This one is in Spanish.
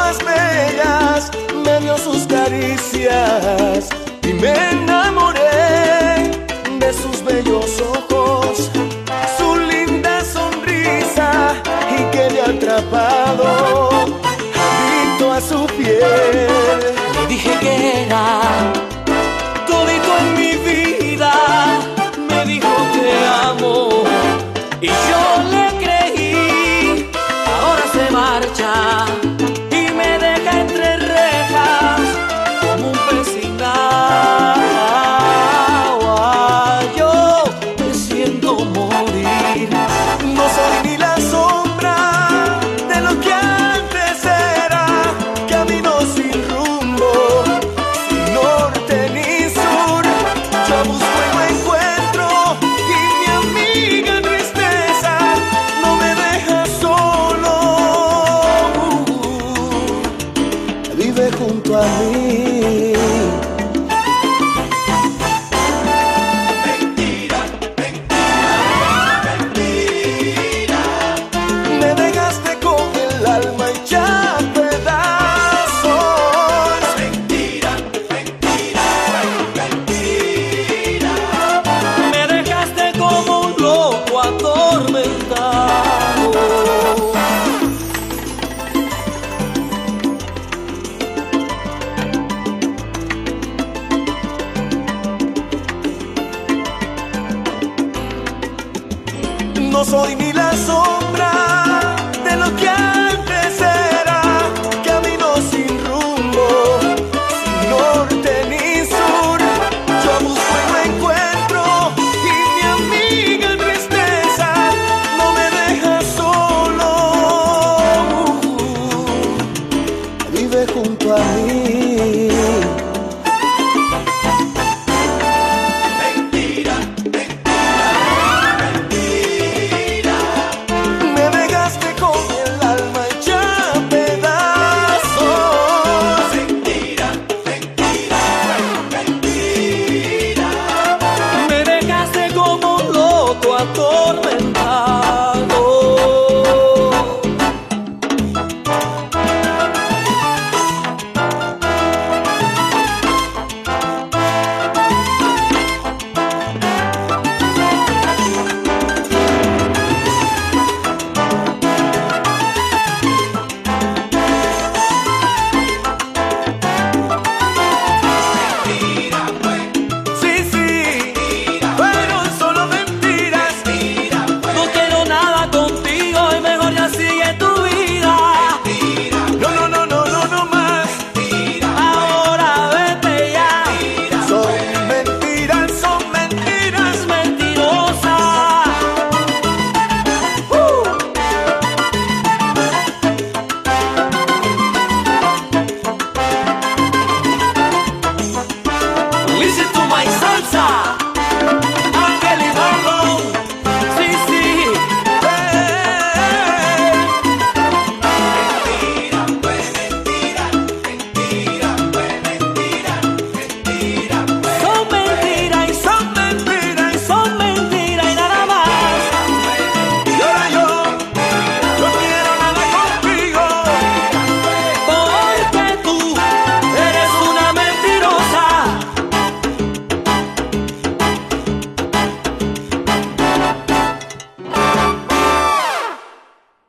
más bellas me dio sus caricias y me enamoré de sus bellos ojos, su linda sonrisa y quedé atrapado, adicto a su piel. Le dije que era todito en mi vida, me dijo te amo y yo le creí. Ahora se marcha y me deja entre rejas como un pez sin agua. Yo me siento morir. No soy ni la sombra de lo que antes era, camino sin rumbo, sin norte ni sur. Yo busco y no encuentro, y mi amiga tristeza no me deja solo. Vive junto a mí. Me dejaste con el alma hecha pedazos. Mentira, mentira, mentira. Me dejaste como un loco atormentado. No soy ni la sombra de lo que